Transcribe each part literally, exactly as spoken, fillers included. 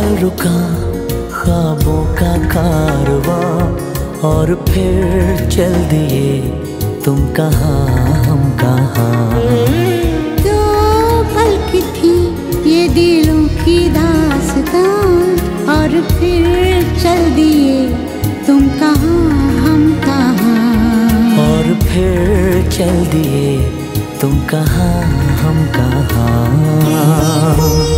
पल रुका ख्वाबों का कारवां, और फिर चल दिए तुम कहाँ हम कहाँ। दो पल की थी ये दिलों की दास्तां, और फिर चल दिए तुम कहाँ हम कहाँ। और फिर चल दिए तुम कहाँ हम कहाँ।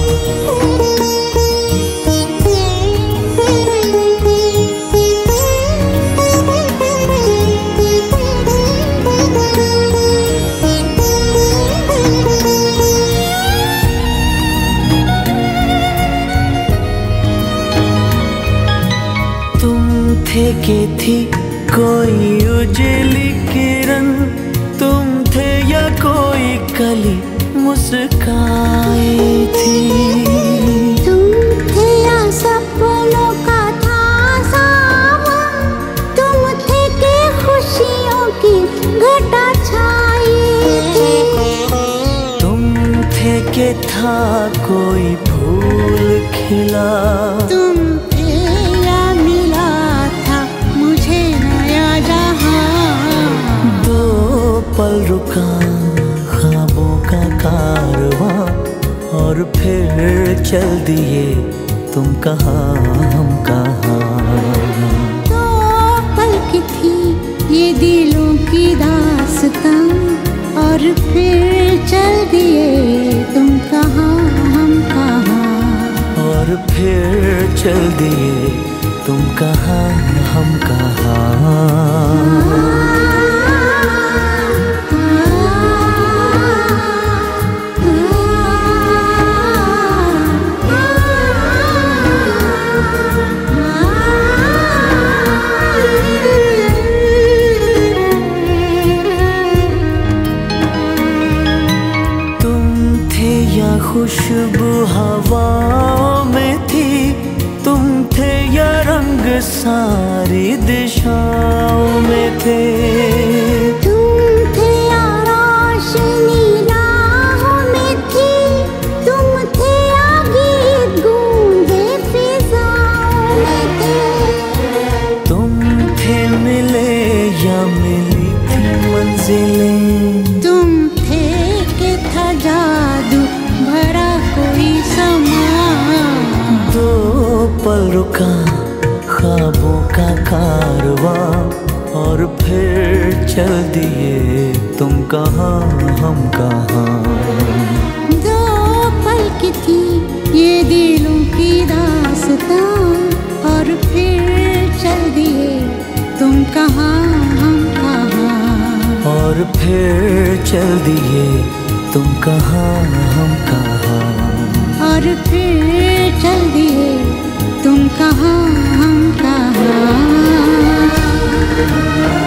थे के थी कोई उजली किरण, तुम थे या कोई कली मुस्काई थी। तुम थे या सपनों का था सावन, तुम थे के खुशियों की घटा छाई थी। तुम थे के था कोई फूल खिला, तुम पल रुका ख्वाबों का कारवां, और फिर चल दिए तुम कहाँ हम कहाँ। दो पल की थी ये दिलों की दास्तां, और फिर चल दिए तुम कहाँ हम कहाँ। और फिर चल दिए तुम कहाँ हम कहाँ। खुशबू हवाओं में थी, तुम थे या रंग सारी दिशाओं में थे। तुम थे या रोशनी राहों में थी, तुम थे या गीत गूंजे फिजाओं में थे। तुम थे मिले या मिली थी मंजिलें, तुम थे के था जादू भरा कोई समा। दो पल रुका ख्वाबों का कारवां, और फिर चल दिए तुम कहाँ हम कहाँ। दो पल की थी ये दिलों की दास्तां, और फिर चल दिए तुम कहाँ हम कहाँ। और फिर चल दिए तुम कहाँ हम कहाँ। और फिर चल दिए तुम कहाँ हम कहाँ।